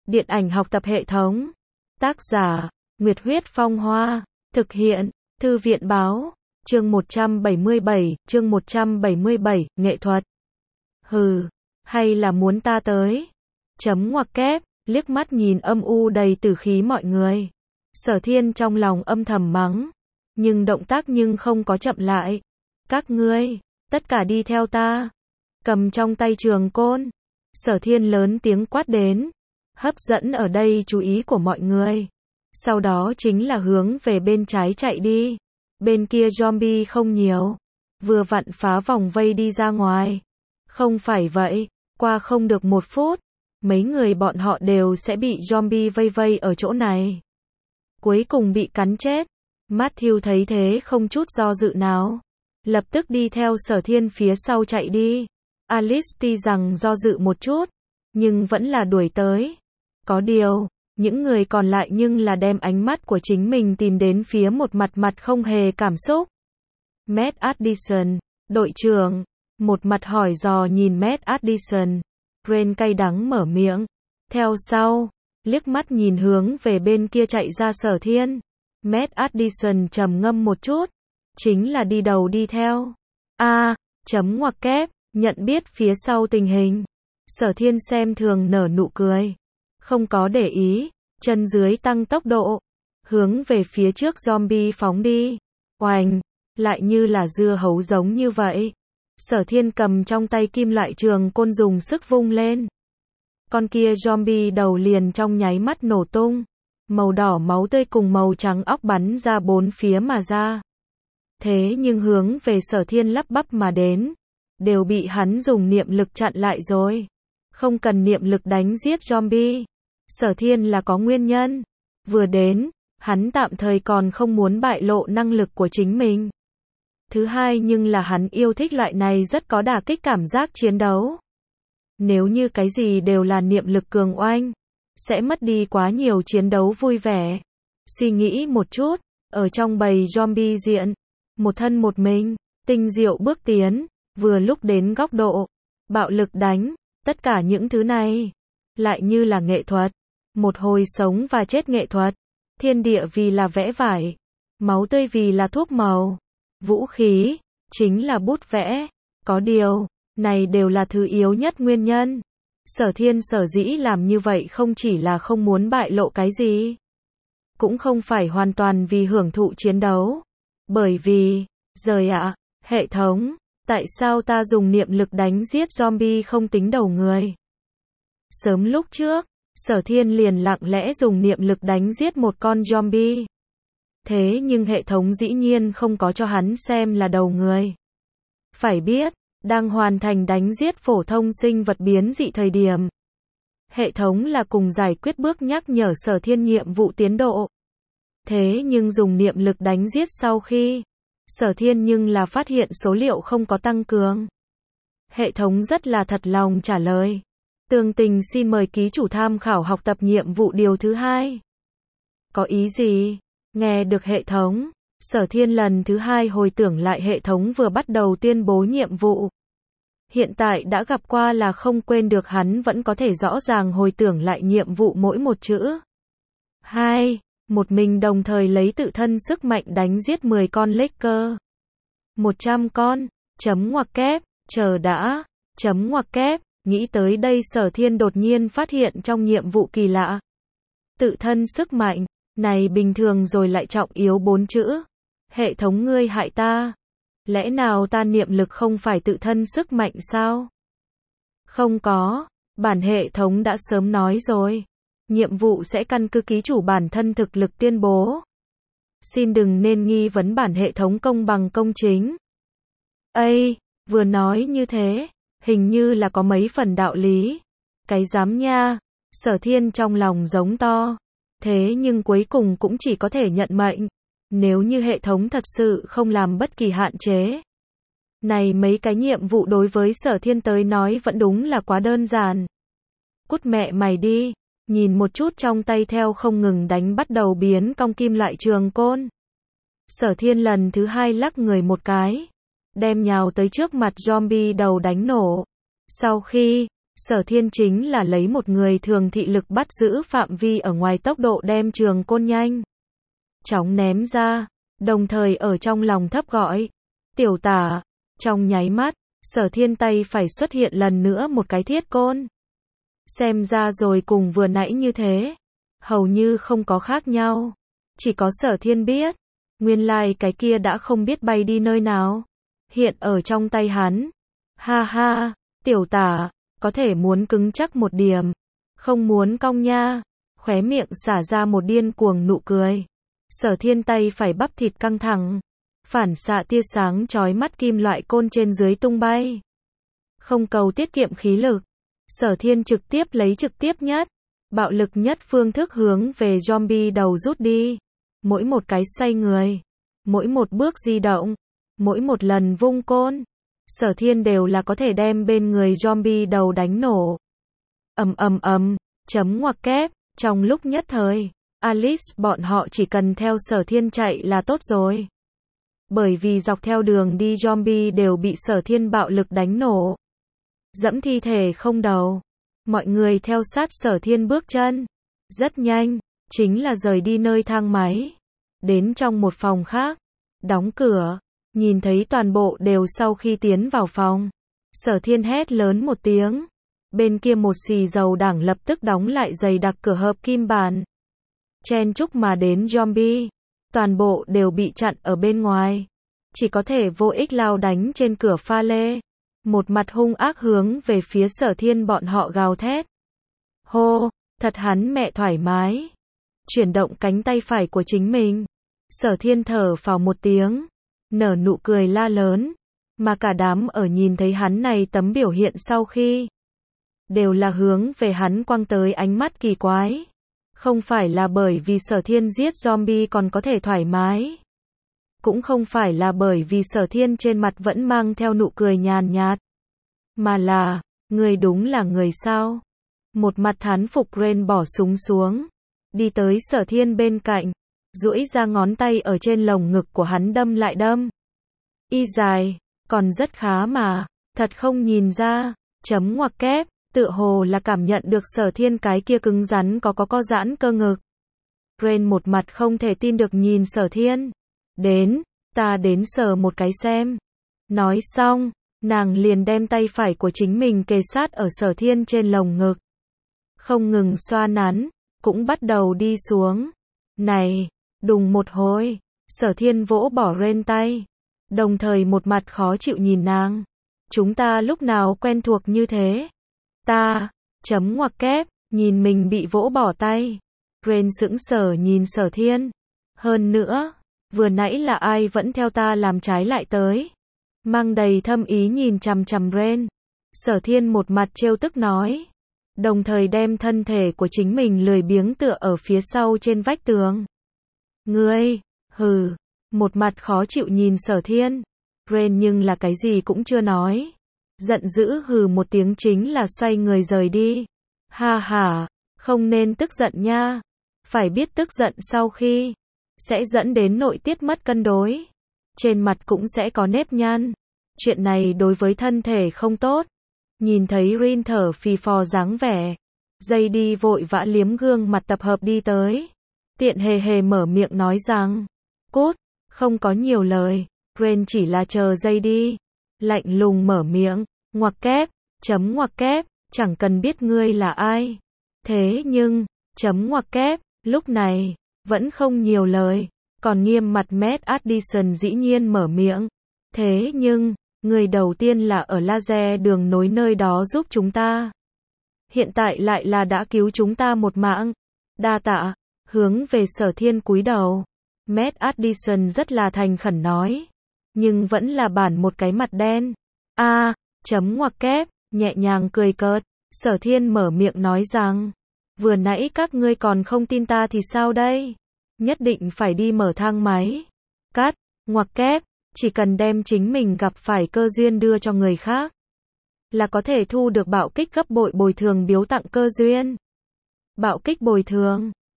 Điện ảnh học tập hệ thống. Tác giả, Nguyệt Huyết Phong Hoa. Thực hiện, Thư viện Báo. Chương 177, chương 177, nghệ thuật. Hừ, hay là muốn ta tới? Chấm ngoặc kép, liếc mắt nhìn âm u đầy tử khí mọi người. Sở Thiên trong lòng âm thầm mắng, nhưng động tác nhưng không có chậm lại. Các ngươi, tất cả đi theo ta. Cầm trong tay trường côn. Sở Thiên lớn tiếng quát đến, hấp dẫn ở đây chú ý của mọi người. Sau đó chính là hướng về bên trái chạy đi. Bên kia zombie không nhiều, vừa vặn phá vòng vây đi ra ngoài. Không phải vậy, qua không được 1 phút, mấy người bọn họ đều sẽ bị zombie vây vây ở chỗ này. Cuối cùng bị cắn chết. Matthew thấy thế không chút do dự nào, lập tức đi theo Sở Thiên phía sau chạy đi. Alice tuy rằng do dự một chút, nhưng vẫn là đuổi tới. Có điều, những người còn lại nhưng là đem ánh mắt của chính mình tìm đến phía một mặt không hề cảm xúc. Matt Addison, đội trưởng, một mặt hỏi dò nhìn Matt Addison. Ren cay đắng mở miệng. Theo sau, liếc mắt nhìn hướng về bên kia chạy ra Sở Thiên. Matt Addison trầm ngâm một chút, chính là đi đầu đi theo. Chấm ngoặc kép, nhận biết phía sau tình hình. Sở Thiên xem thường nở nụ cười, không có để ý, chân dưới tăng tốc độ, hướng về phía trước zombie phóng đi. Oành, lại như là dưa hấu giống như vậy. Sở Thiên cầm trong tay kim loại trường côn dùng sức vung lên. Con kia zombie đầu liền trong nháy mắt nổ tung. Màu đỏ máu tươi cùng màu trắng óc bắn ra bốn phía mà ra. Thế nhưng hướng về Sở Thiên lắp bắp mà đến, đều bị hắn dùng niệm lực chặn lại rồi. Không cần niệm lực đánh giết zombie. Sở Thiên là có nguyên nhân. Vừa đến, hắn tạm thời còn không muốn bại lộ năng lực của chính mình. Thứ hai nhưng là hắn yêu thích loại này rất có đả kích cảm giác chiến đấu. Nếu như cái gì đều là niệm lực cường oanh, sẽ mất đi quá nhiều chiến đấu vui vẻ. Suy nghĩ một chút, ở trong bầy zombie diện, một thân một mình, tinh diệu bước tiến, vừa lúc đến góc độ, bạo lực đánh, tất cả những thứ này, lại như là nghệ thuật. Một hồi sống và chết nghệ thuật. Thiên địa vì là vẽ vải, máu tươi vì là thuốc màu, vũ khí chính là bút vẽ. Có điều, này đều là thứ yếu nhất nguyên nhân. Sở Thiên sở dĩ làm như vậy không chỉ là không muốn bại lộ cái gì, cũng không phải hoàn toàn vì hưởng thụ chiến đấu. Bởi vì, hệ thống, tại sao ta dùng niệm lực đánh giết zombie không tính đầu người? Sớm lúc trước, Sở Thiên liền lặng lẽ dùng niệm lực đánh giết một con zombie. Thế nhưng hệ thống dĩ nhiên không có cho hắn xem là đầu người. Phải biết, đang hoàn thành đánh giết phổ thông sinh vật biến dị thời điểm, hệ thống là cùng giải quyết bước nhắc nhở Sở Thiên nhiệm vụ tiến độ. Thế nhưng dùng niệm lực đánh giết sau khi, Sở Thiên nhưng là phát hiện số liệu không có tăng cường. Hệ thống rất là thật lòng trả lời. Tường tình xin mời ký chủ tham khảo học tập nhiệm vụ điều thứ 2. Có ý gì? Nghe được hệ thống, Sở Thiên lần thứ 2 hồi tưởng lại hệ thống vừa bắt đầu tuyên bố nhiệm vụ. Hiện tại đã gặp qua là không quên được, hắn vẫn có thể rõ ràng hồi tưởng lại nhiệm vụ mỗi một chữ. 2. Một mình đồng thời lấy tự thân sức mạnh đánh giết 10 con Laker. 100 con. Chấm ngoặc kép. Chờ đã. Chấm ngoặc kép. Nghĩ tới đây Sở Thiên đột nhiên phát hiện trong nhiệm vụ kỳ lạ. Tự thân sức mạnh. Này bình thường rồi lại trọng yếu 4 chữ. Hệ thống ngươi hại ta. Lẽ nào ta niệm lực không phải tự thân sức mạnh sao? Không có. Bản hệ thống đã sớm nói rồi. Nhiệm vụ sẽ căn cứ ký chủ bản thân thực lực tuyên bố. Xin đừng nên nghi vấn bản hệ thống công bằng công chính. Vừa nói như thế, hình như là có mấy phần đạo lý. Cái dám nha. Sở Thiên trong lòng giống to. Thế nhưng cuối cùng cũng chỉ có thể nhận mệnh. Nếu như hệ thống thật sự không làm bất kỳ hạn chế. Này mấy cái nhiệm vụ đối với Sở Thiên tới nói vẫn đúng là quá đơn giản. Cút mẹ mày đi. Nhìn một chút trong tay theo không ngừng đánh bắt đầu biến cong kim loại trường côn. Sở Thiên lần thứ 2 lắc người một cái, đem nhào tới trước mặt zombie đầu đánh nổ. Sau khi, Sở Thiên chính là lấy một người thường thị lực bắt giữ phạm vi ở ngoài tốc độ đem trường côn nhanh chóng ném ra, đồng thời ở trong lòng thấp gọi, tiểu tả. Trong nháy mắt, Sở Thiên tay phải xuất hiện lần nữa một cái thiết côn. Xem ra rồi cùng vừa nãy như thế, hầu như không có khác nhau. Chỉ có Sở Thiên biết, nguyên lai cái kia đã không biết bay đi nơi nào, hiện ở trong tay hắn. Ha ha, tiểu tả, có thể muốn cứng chắc một điểm, không muốn cong nha. Khóe miệng xả ra một điên cuồng nụ cười. Sở Thiên tay phải bắp thịt căng thẳng, phản xạ tia sáng chói mắt kim loại côn trên dưới tung bay. Không cầu tiết kiệm khí lực, Sở Thiên trực tiếp lấy trực tiếp nhất, bạo lực nhất phương thức hướng về zombie đầu rút đi. Mỗi một cái xoay người, mỗi một bước di động, mỗi một lần vung côn, Sở Thiên đều là có thể đem bên người zombie đầu đánh nổ. Chấm ngoặc kép, trong lúc nhất thời, Alice bọn họ chỉ cần theo Sở Thiên chạy là tốt rồi. Bởi vì dọc theo đường đi zombie đều bị Sở Thiên bạo lực đánh nổ. Dẫm thi thể không đầu. Mọi người theo sát Sở Thiên bước chân. Rất nhanh, chính là rời đi nơi thang máy. Đến trong một phòng khác. Đóng cửa. Nhìn thấy toàn bộ đều sau khi tiến vào phòng. Sở Thiên hét lớn một tiếng. Bên kia một xì dầu đảng lập tức đóng lại dày đặc cửa hợp kim bàn. Chen chúc mà đến zombie. Toàn bộ đều bị chặn ở bên ngoài. Chỉ có thể vô ích lao đánh trên cửa pha lê. Một mặt hung ác hướng về phía Sở Thiên bọn họ gào thét. Hô, thật hắn mẹ thoải mái. Chuyển động cánh tay phải của chính mình. Sở Thiên thở phào một tiếng. Nở nụ cười la lớn. Mà cả đám ở nhìn thấy hắn này tấm biểu hiện sau khi. Đều là hướng về hắn quăng tới ánh mắt kỳ quái. Không phải là bởi vì Sở Thiên giết zombie còn có thể thoải mái. Cũng không phải là bởi vì Sở Thiên trên mặt vẫn mang theo nụ cười nhàn nhạt. Mà là, người đúng là người sao? Một mặt thán phục Ren bỏ súng xuống. Đi tới Sở Thiên bên cạnh. Duỗi ra ngón tay ở trên lồng ngực của hắn đâm lại đâm. Y dài, còn rất khá mà. Thật không nhìn ra. Chấm ngoặc kép. Tựa hồ là cảm nhận được Sở Thiên cái kia cứng rắn có giãn cơ ngực. Ren một mặt không thể tin được nhìn Sở Thiên. Đến, ta đến sờ một cái xem. Nói xong, nàng liền đem tay phải của chính mình kề sát ở Sở Thiên trên lồng ngực. Không ngừng xoa nắn, cũng bắt đầu đi xuống. Này, đùng một hồi, Sở Thiên vỗ bỏ Ren tay. Đồng thời một mặt khó chịu nhìn nàng. Chúng ta lúc nào quen thuộc như thế? Ta, chấm ngoặc kép, nhìn mình bị vỗ bỏ tay. Ren sững sờ nhìn Sở Thiên. Hơn nữa, vừa nãy là ai vẫn theo ta làm trái lại tới. Mang đầy thâm ý nhìn chằm chằm Ren. Sở Thiên một mặt trêu tức nói. Đồng thời đem thân thể của chính mình lười biếng tựa ở phía sau trên vách tường. Ngươi, hừ, một mặt khó chịu nhìn Sở Thiên. Ren nhưng là cái gì cũng chưa nói. Giận dữ hừ một tiếng chính là xoay người rời đi. Ha ha, không nên tức giận nha. Phải biết tức giận sau khi sẽ dẫn đến nội tiết mất cân đối. Trên mặt cũng sẽ có nếp nhăn. Chuyện này đối với thân thể không tốt. Nhìn thấy Rin thở phì phò dáng vẻ. Dây đi vội vã liếm gương mặt tập hợp đi tới. Tiện hề hề mở miệng nói rằng. Cút, không có nhiều lời. Rin chỉ là chờ dây đi. Lạnh lùng mở miệng. Ngoặc kép, chấm ngoặc kép, chẳng cần biết ngươi là ai. Thế nhưng, chấm ngoặc kép, lúc này, vẫn không nhiều lời. Còn nghiêm mặt Matt Addison dĩ nhiên mở miệng. Thế nhưng, người đầu tiên là ở laser đường nối nơi đó giúp chúng ta. Hiện tại lại là đã cứu chúng ta một mạng. Đa tạ, hướng về Sở Thiên cúi đầu. Matt Addison rất là thành khẩn nói. Nhưng vẫn là bản một cái mặt đen. Chấm ngoặc kép, nhẹ nhàng cười cợt. Sở Thiên mở miệng nói rằng. Vừa nãy các ngươi còn không tin ta thì sao đây? Nhất định phải đi mở thang máy. Cắt, ngoặc kép, chỉ cần đem chính mình gặp phải cơ duyên đưa cho người khác. Là có thể thu được bạo kích gấp bội bồi thường biếu tặng cơ duyên. Bạo kích bồi thường.